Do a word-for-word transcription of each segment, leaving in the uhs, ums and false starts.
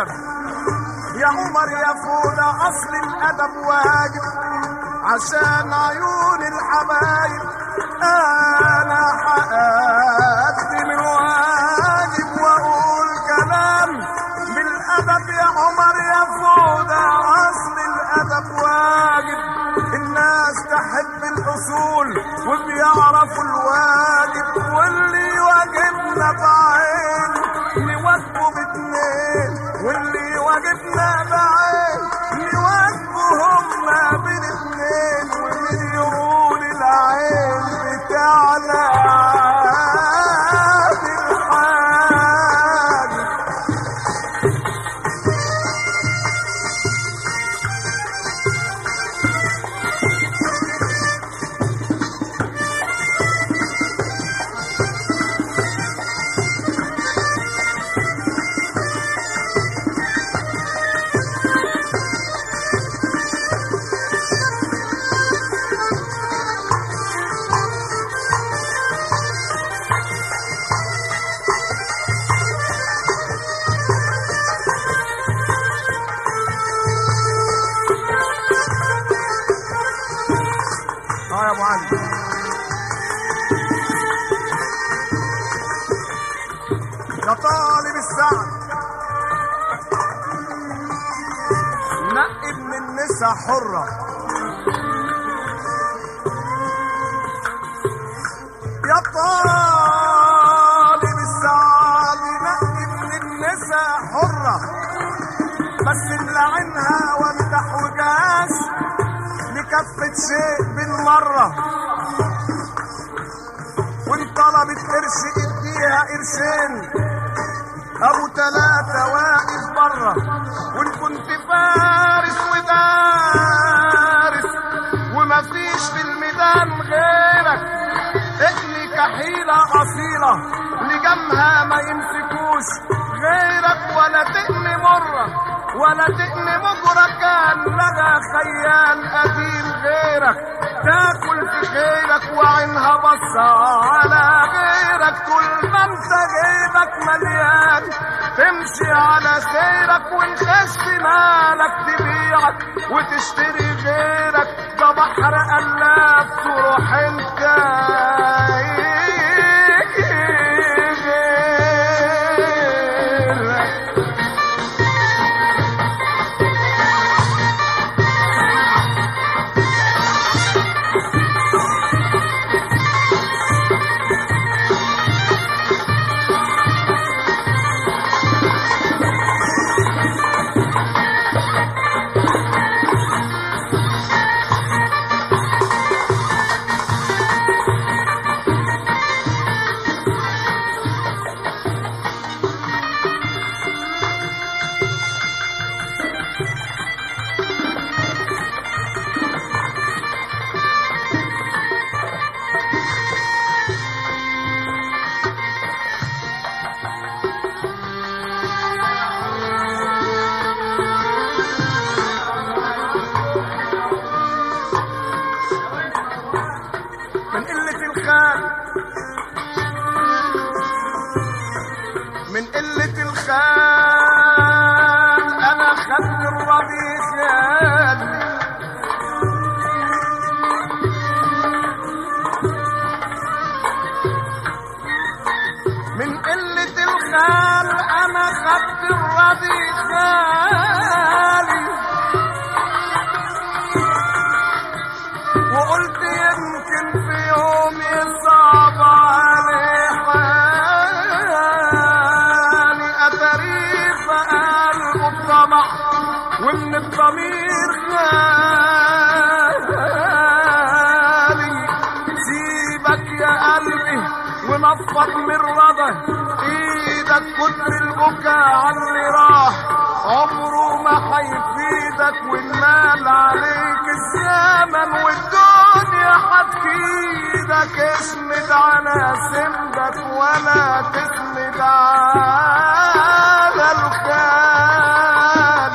الأدب يا عمر يا فودة، أصل الأدب واجب عشان عيون الحبايب. أنا هقدم الواجب وأقول كلام بالأدب يا عمر يا فودة، أصل الأدب واجب. الناس تحب الأصول وبيعرفوا الواجب، واللي واجبنا بعين نواجبه باتنين، واللي واجبنا بعين نواجبه هما بالاتنين. ومن يقول العين بتاعنا بالحاجب. اه يا ابو علي، يا طالب السعد نقي من النساء حرة، يا طالب السعد نقي من النساء حرة، بس نلعنها وامدح وجاش لكفة شيء بالمرة. وان طلبت قرش اديها قرشين، ابو تلاتة واقف برا. وان كنت فارس ودارس ومفيش في الميدان غيرك، اقلي كحيلة اصيلة لجمها ما يمسكوش غيرك، ولا تقني مرة ولا تقني مجرى كان لغى خيال قديم غيرك، تاكل في خيرك وعينها بصة على غيرك. طول ما انت جيبك مليان تمشي على سيرك، ونخش مالك تبيعك وتشتري غيرك. ده بحر قلاب تروح انت من قلة الخال. أنا خدت الربيع خالي من قلة الخال، أنا خدت الربيع خالي وقلت يمكن في يوم يصعب عليه حالي. أتاريخ قلبه الطمع ومن الضمير خالي. سيبك يا قلبي ونفض من رضا ايدك، كتر البكا عاللي راح عمره ما هيفيدك. والمال عليك الزمن والدنيا هتفيدك. اسند على سندك ولا تسند على الخال.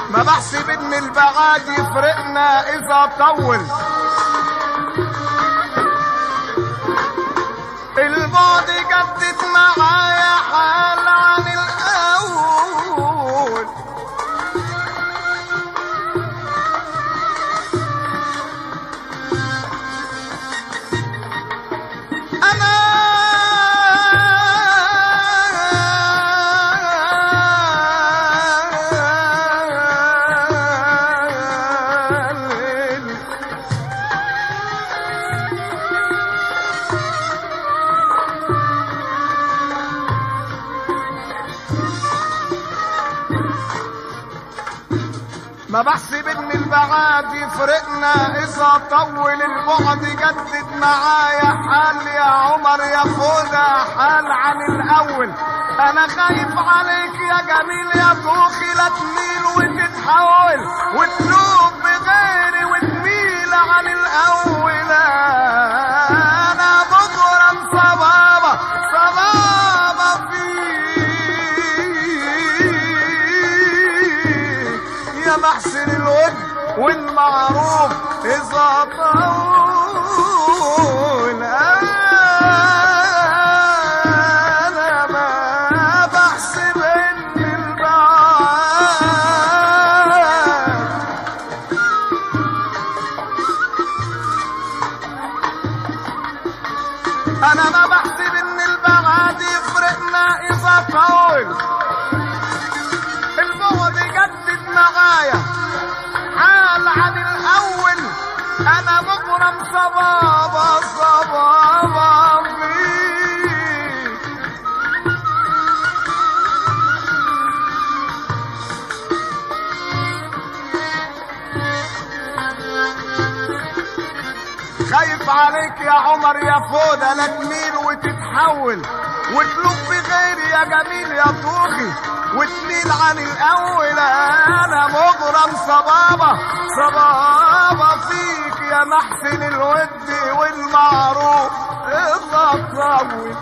ما بحسب ان البعاد يفرقنا اذا طول، البعد جدد معايا حال عن الاول. انا ما بحسب ان البعاد يفرقنا اذا طول، البعد جدد معايا حال يا عمر يا فوزة حال عن الاول. انا خايف عليك يا جميل يا طوخي، لا تميل وتتحول وتلوب بغيري وتميل عن الاول. انا بكرة صبابة صبابة فيك يا محسن الود والمعروف اذا طول. انا ما بحسب ان البعاد، انا ما بحسب ان البعاد يفرقنا اذا طول، البعد يجدد معايا حال عن الاول. انا مغرم صبابة صبابة فيك خايف عليك يا عمر يا فودة، لا تميل وتتحول وتلوب بغيري يا جميل يا طوخي وتميل عن الاول. انا مغرم صبابة صبابة فيك يا محسن الود والمعروف اذا طول.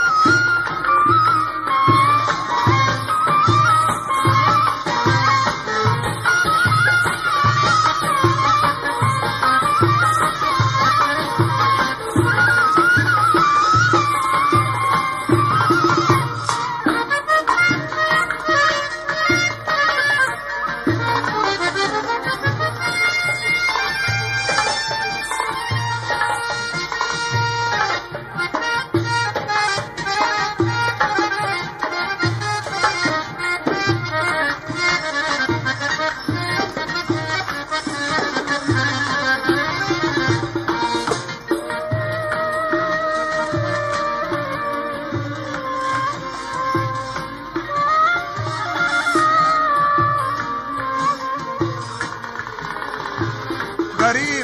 غريب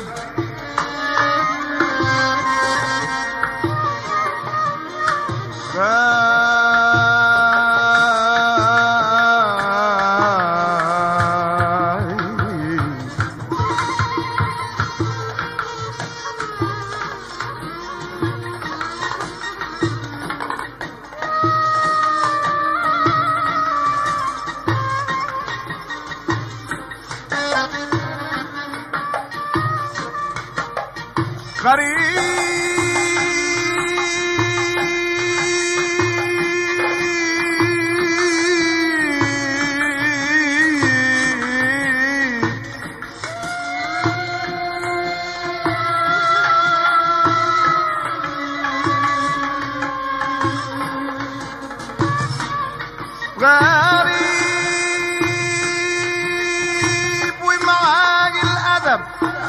غريب ومعاي الأدب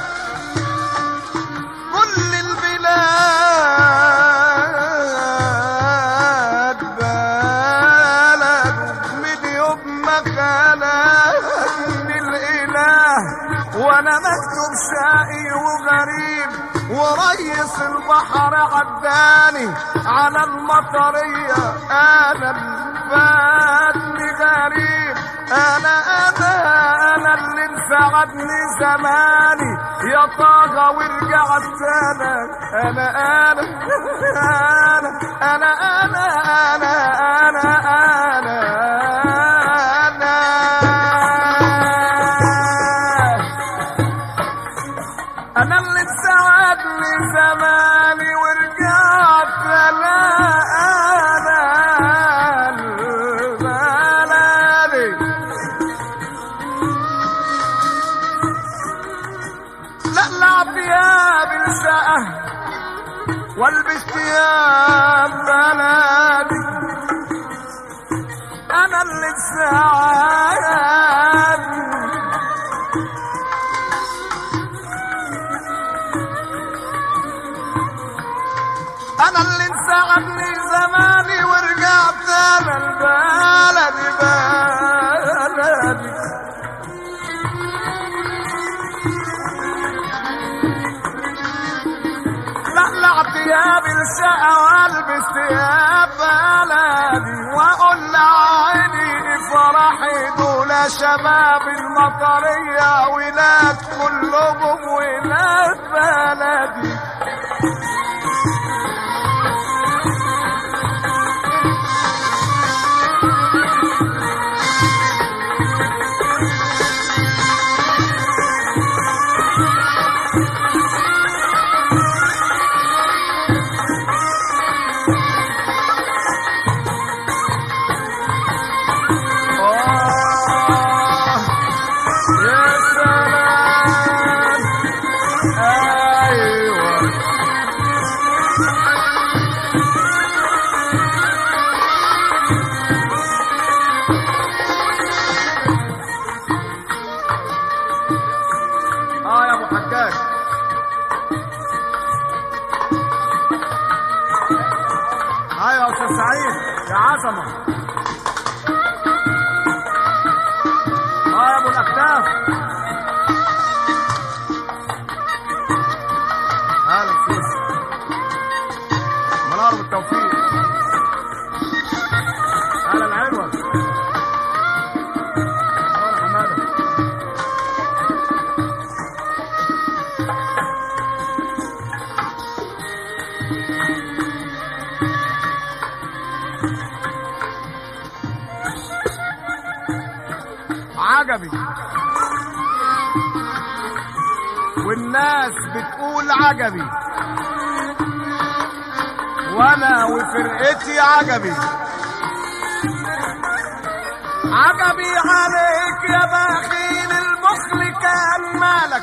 كل البلاد بلد من يوم ما خلقني الإله وأنا مكتوب شقي وغريب، وريس البحر عداني على المطرية أنا فاتني غريب. انا انا انا اللي انفعدني زماني يا طاغة ورجعت انا انا انا انا انا انا انا انا انا الشقة والبس ثياب بلدي، انا اللي تساعدني، انا اللي تساعدني زماني ورجعت انا البلدي بلدي. لقلع ثياب الشقة والبس ثياب بلدي، واقول لعيني فرحي دول شباب المطرية ولاد كلهم ولاد بلدي. عجبي والناس بتقول عجبي، وانا وفرقتي عجبي. عجبي عليك يا بخيل البخل كان مالك،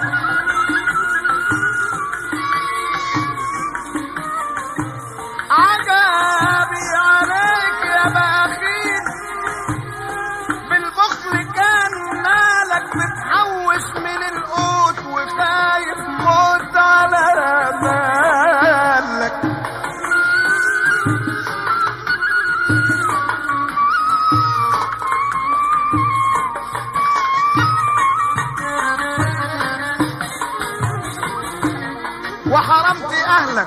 عجبي عليك يا بخيل بالبخل كان مالك، بتحوش من القوت وخايف موت على مالك. وحرمت اهلك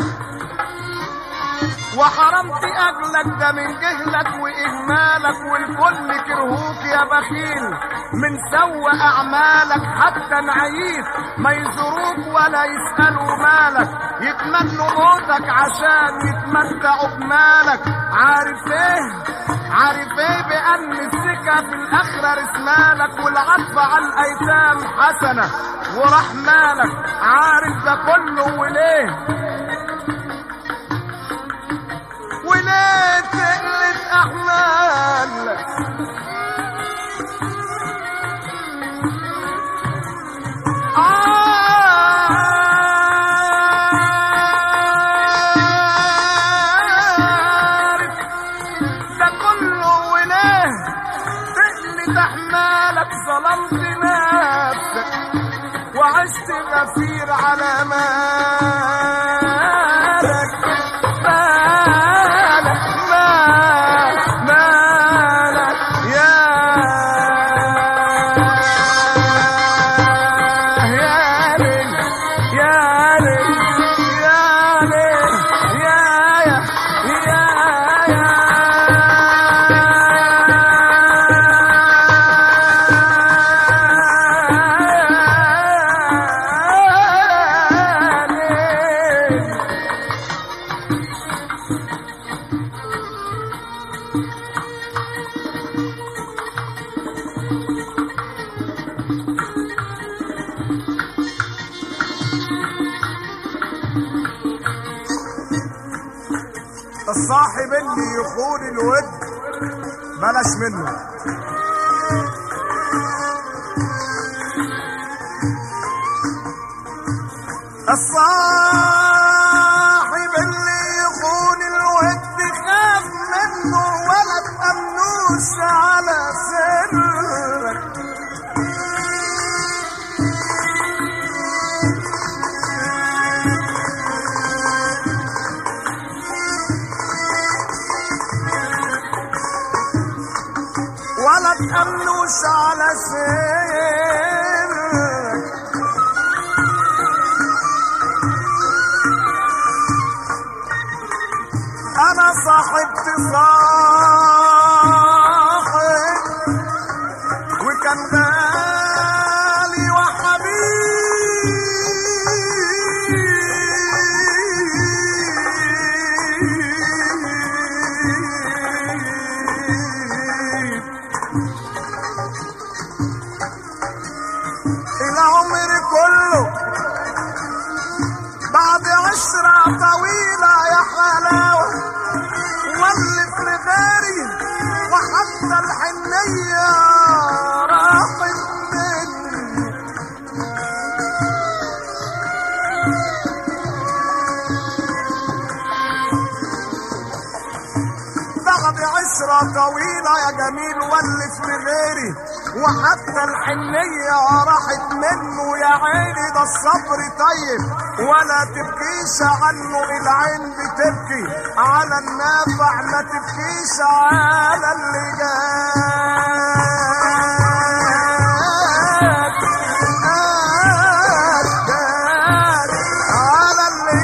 وحرمت اجلك، ده من جهلك واهمالك، والكل كرهوك يا بخيل من سوء اعمالك. حتى نعيت ما يزوروك ولا يسألوا مالك، يتمنوا موتك عشان يتمتعوا بمالك. عارف ايه عارف ايه بان السكة في الاخرة رسمالك، والعطف على الايتام حسنة ورحمالك. عارف ده كله وليه وليه تقلت احمالك. عارف ده كله وليه تقلت احمالك. ظلمت نفسك وعشت غفير على مالك. مالك مالك مالك يا يا ليل يا ليل يا ليل يا يا يا يا الصاحب اللي يخون الود بلاش منه. الصاحب اللي يخون الود خاف منه ولا تأمنوش على سرك. ولا تأمنوش على سرك. انا صاحبت صاحب وكان غالي وحبيب العمر كله بعد عشرة طويلة يا حلاوة ولف لغيري وحتى الحنية راحت مني. بعد عشرة طويلة يا جميل ولف لغيري وحتى الحنية راحت منه. يا عيني ده الصبر طيب ولا تبكيش عنه، العين بتبكي على النافع ما تبكيش على اللي جاك. على اللي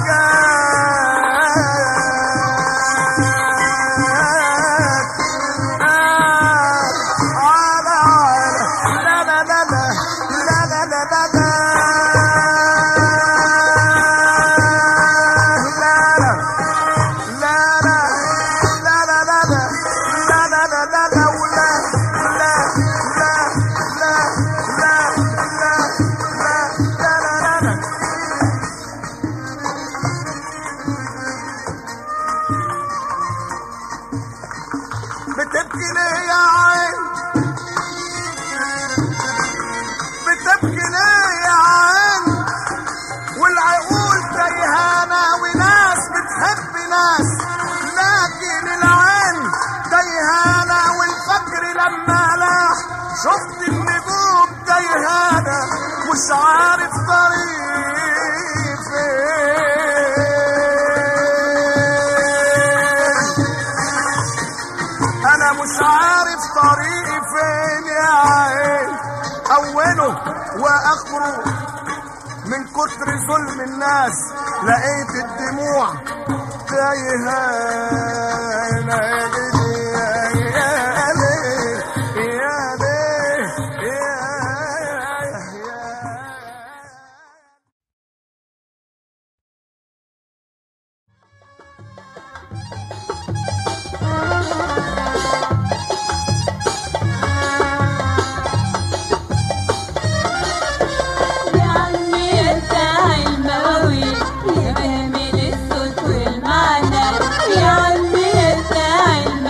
بتبكي ليه يا عين؟ بتبكي ليه يا عين؟ والعقول تيهانة وناس بتحب ناس، لكن العين تيهانة والفجر لما لاح شفت النجوم تيهانة مش عارف طريقي فين. انا مش عارف طريقي فين يا عين، اوله واخره من كتر ظلم الناس لقيت الدموع تايهانة. يا عمي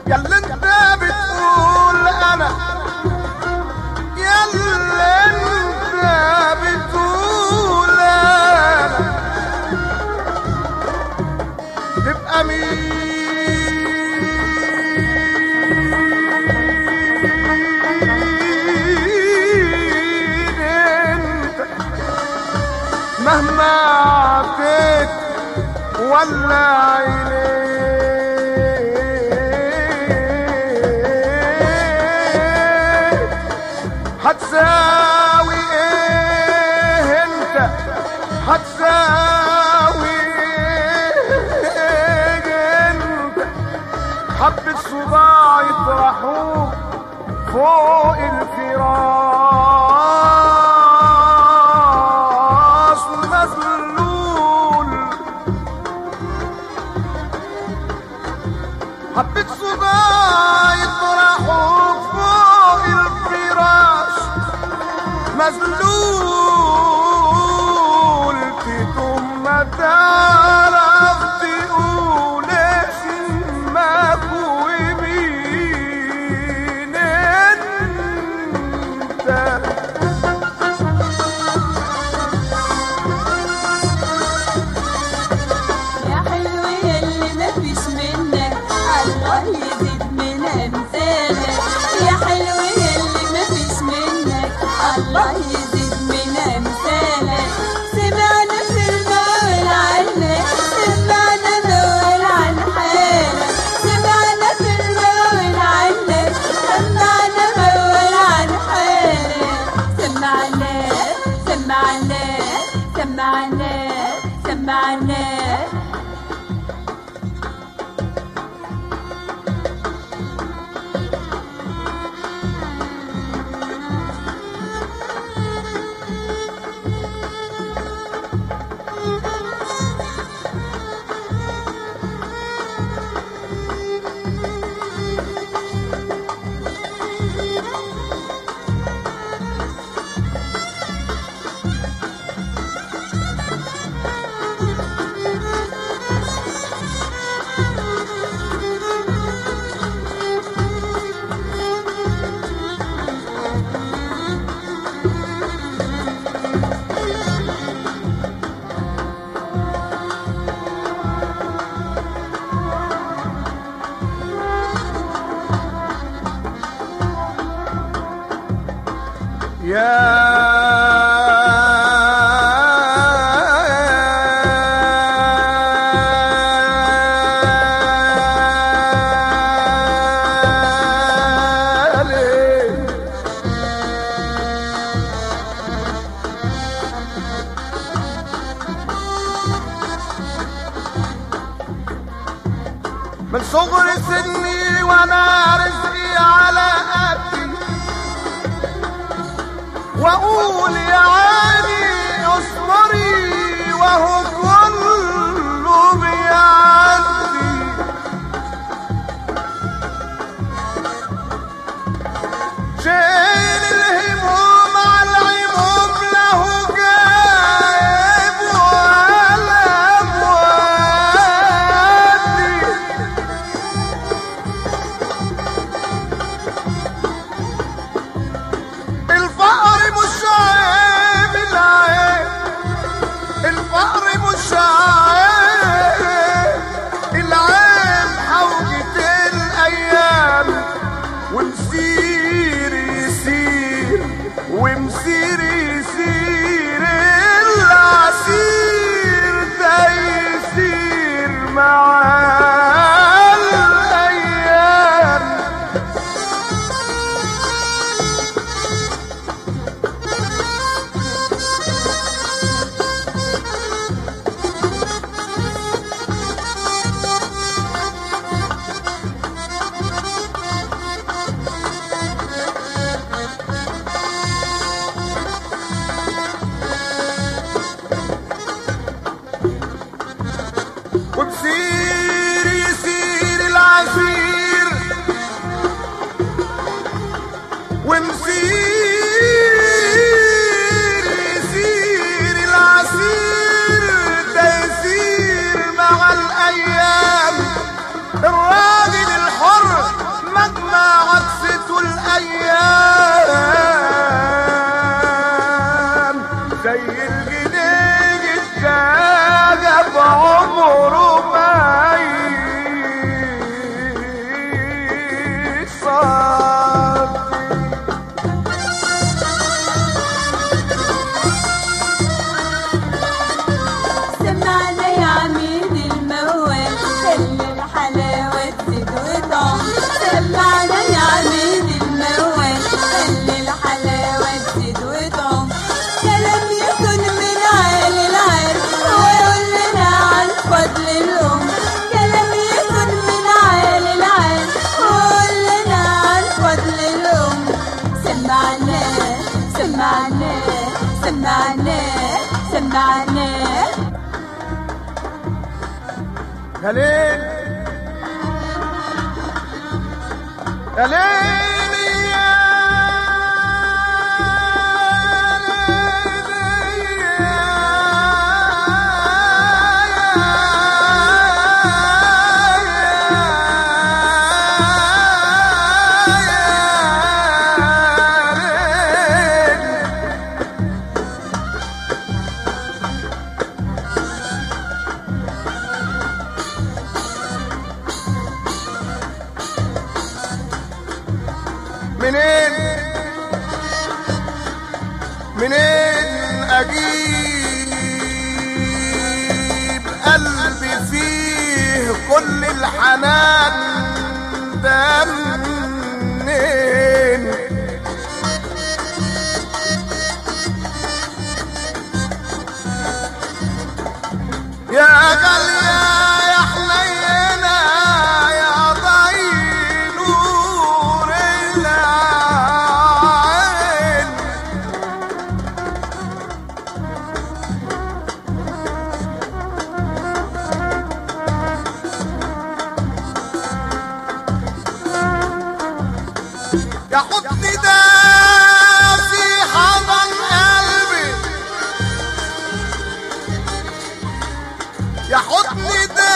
ياللي انت بتقول انا، ياللي انت بتقول انا، تبقى مين انت مهما عطيت ولا عينيك، هتساوي ايه انت، هتساوي ايه انت، حبة صباع يطرحوك فوق الفراش مذلول، حبة صباع يطرحوك فوق الفراش مذلول، تتم ما تعرف تقول اسمك ومين انت. يا حلو ياللي مفيش منك الله يزيد من امثالك، يا حلو ياللي مفيش منك الله يزيد من امثالك، سمعنا في المول عنك، سمعنا مول عن حالك، سمعنا في المول عنك، سمعنا مول عن حالك، سمعنا سمعنا سمعنا سمعنا. من صغر سني وانا رزقي على قدي، واقول يا عيني اصبري وهو كله بيعدي، شيل الهموم على العموم له جايب ولا مودي، الفقر مش عيب العيب، الفقر مش عيب، بعد ما عكست الايام زي الجنين الشاغب عمره ما يصاب. سمعنا يا عميد الموال خلي الحلاوة تزيد وطعم. سمعنا يا عميد الموال خلي الحلاوة تزيد وطعم. كلام يكون من عالي العال ويقول لنا عن فضل الأم. كلام يكون من عالي العال ويقول لنا عن فضل الأم. سمعنا سمعنا سمعنا سمعنا يا ليل يا ليل يا منين منين اجيب قلبي فيه كل الحنان ده منين؟ يا غالية يا حنينة يا ضي نور العين. يا حضني ده في حضن قلبي، يا حضني ده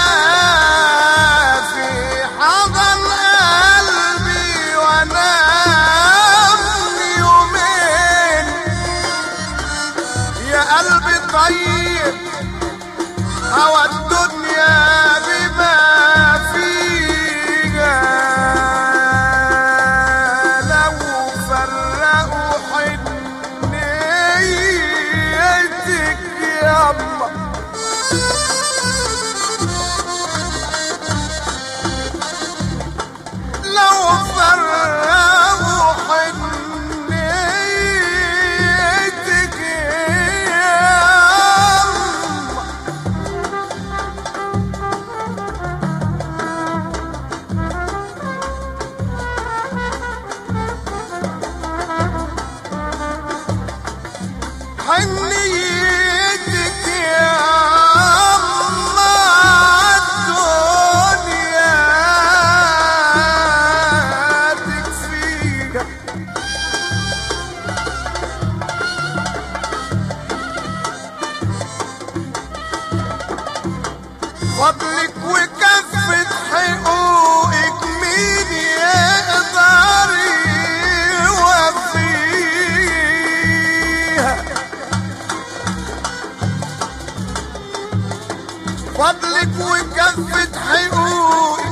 في حضن قلبي وانام يومين. يا قلبي طيب هوى الدنيا بما فيها لو فرقوا حنيتك يابا. لو فرقوا حنيتك يابا. حنيتك يا الله الدنيا تكفيك. فضلك وكفة حقوقك مين يقدر يوفيها؟ فضلك وكفة حقوقك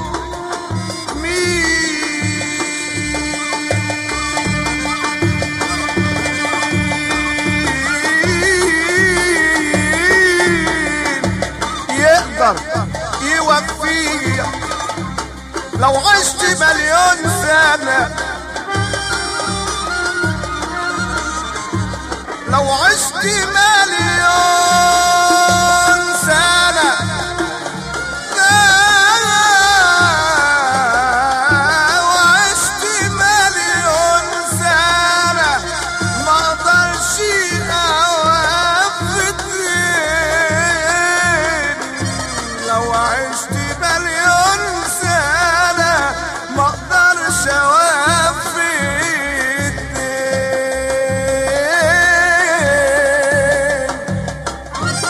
مين يقدر يوفيها؟ لو عشت مليون سنة، لو عشت مليون سنة لو عشت مليون سنة ما اقدرش اوفي الدين. لو عشت مليون سنة ما اقدرش اوفي الدين.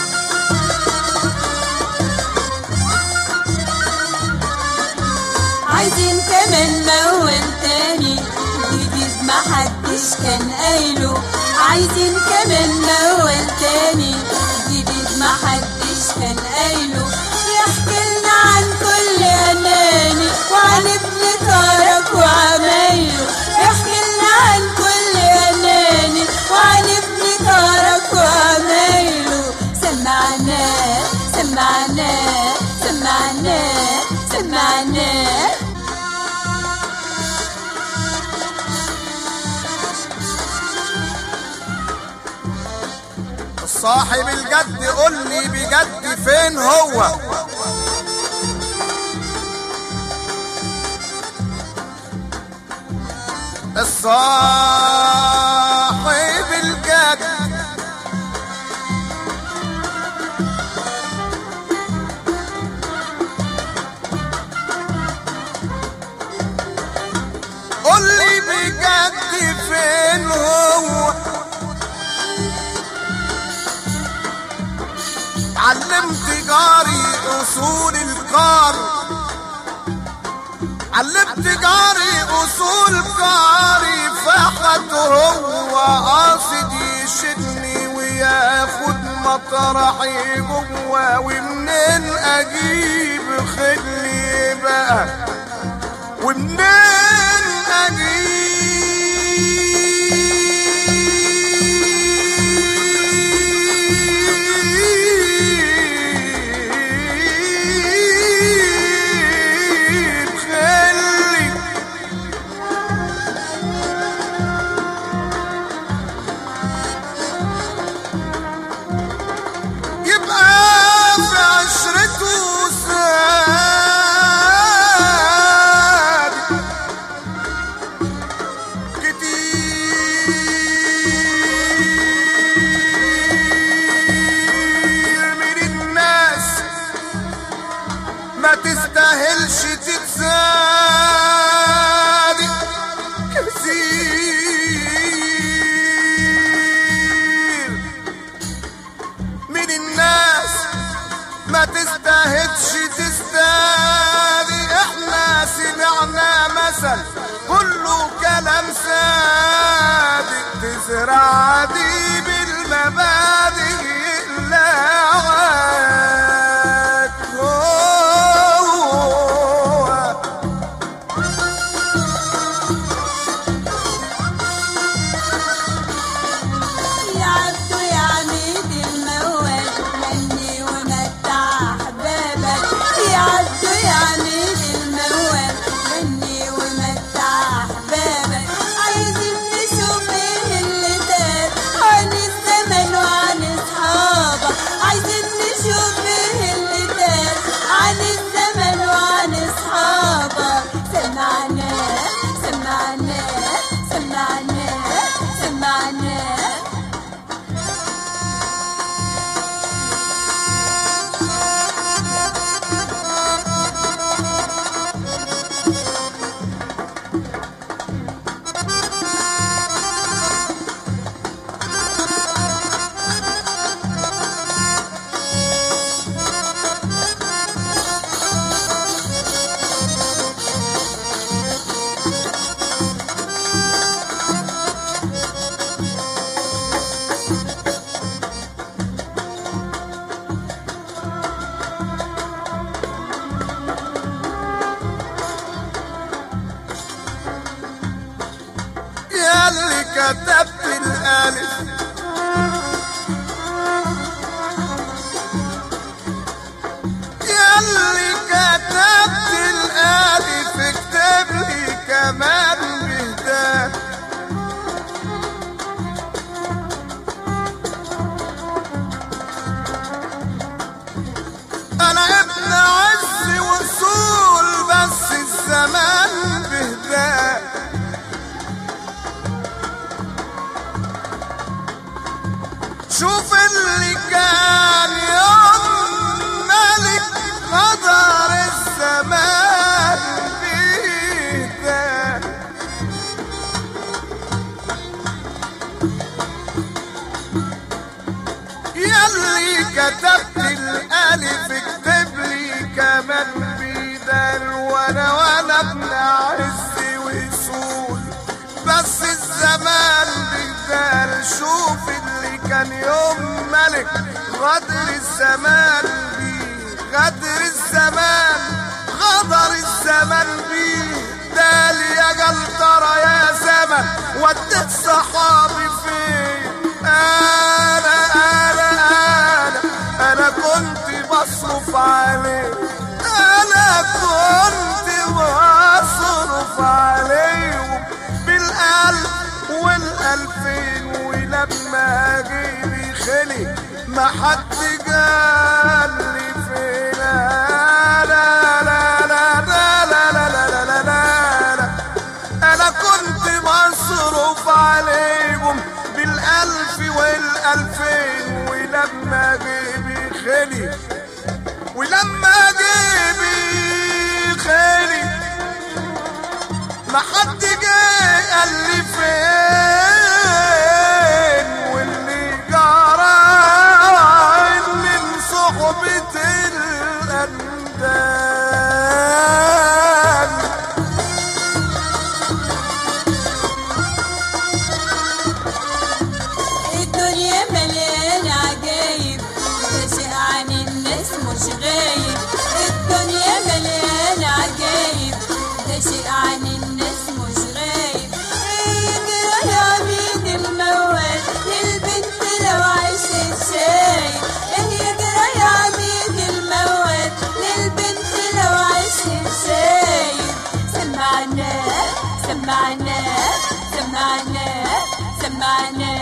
عايزين كمان موال تاني جديد محدش كان قايله. عايزين كمان موال تاني جديد محدش كان قايله. يحكي لنا عن كل أناني وعن ابن طارق وعمايله. يحكي لنا عن كل أناني وعن ابن طارق وعمايله. سمعناه سمعناه سمعناه سمعناه. صاحب الجد قول لي بجد فين هو؟ الصاحب الجد قول لي بجد فين هو؟ علمت جاري اصول القار، علمت جاري اصول قاري، فحد هو قاصد يشدني وياخد مطرحي جوا. ومنين اجيب خلي بقى ومنين اجيب ما تستاهلش تتصادق كتير من الناس، ما تستاهلش تستادق. احنا سمعنا مثل كله كلام صادق، تزرع دي بالمبادئ لا اللي كتبت الالف ياللي كتبت الالف اكتب لي كمان بهداه. انا ابن عز وصول بس الزمان بهداه. وانا ابن عزي وصول، بس الزمان بيدال. شوف اللي كان يوم ملك، غدر الزمان بيه، غدر الزمان، غدر الزمان بيه. دال يا جلطرة يا زمن، وديت صحابي فين؟ انا انا انا انا كنت بصرف عليه، انا كنت بصرف عليهم بالالف والالفين، ولما جيبي خلي ما حد قال لي فين. لا لا لا لا لا لا لا لا لا، انا كنت بصرف عليهم بالالف والالفين، ولما جيبي خلي، ولما جيبي خلي ما حد جه قال لي فين. واللي جرى من صحبة الأندال. الدنيا مليانة عجايب، ده شيء عن الناس مش غايب. الدنيا مليانة عجايب، ده شيء عن الناس مش غايب. يجرى يا عميد الموال للبنت لو عشت شايب. يجرى يا عميد الموال للبنت لو عشت شايب. سمعنا سمعنا سمعنا سمعنا.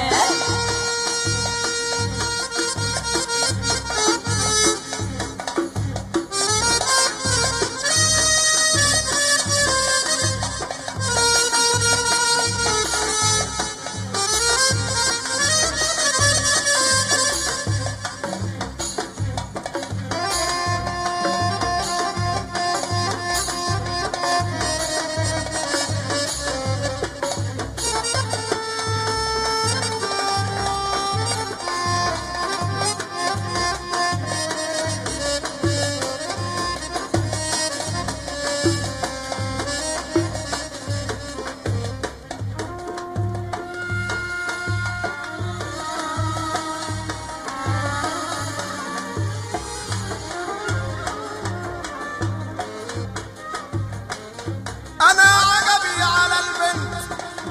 انا عجبي على البنت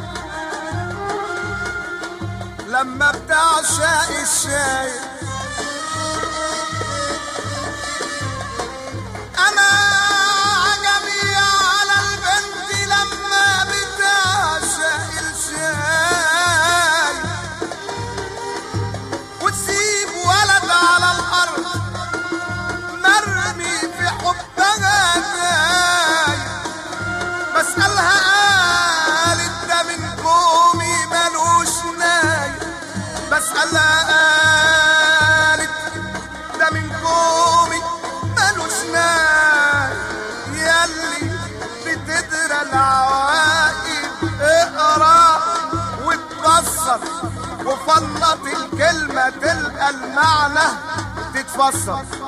لما بتعشق الشاي، انا عجبي على البنت لما بتعشق الشاي، وتسيب ولد على الارض مرمي في حبها جاي. بسألها قالت ده من قومي ملوش ناي. بسألها قالت ده من قومي ملوش ناي. ياللي بتدرى العواقب اقرا وتبصر، وفلط الكلمة تلقى المعنى تتفسر.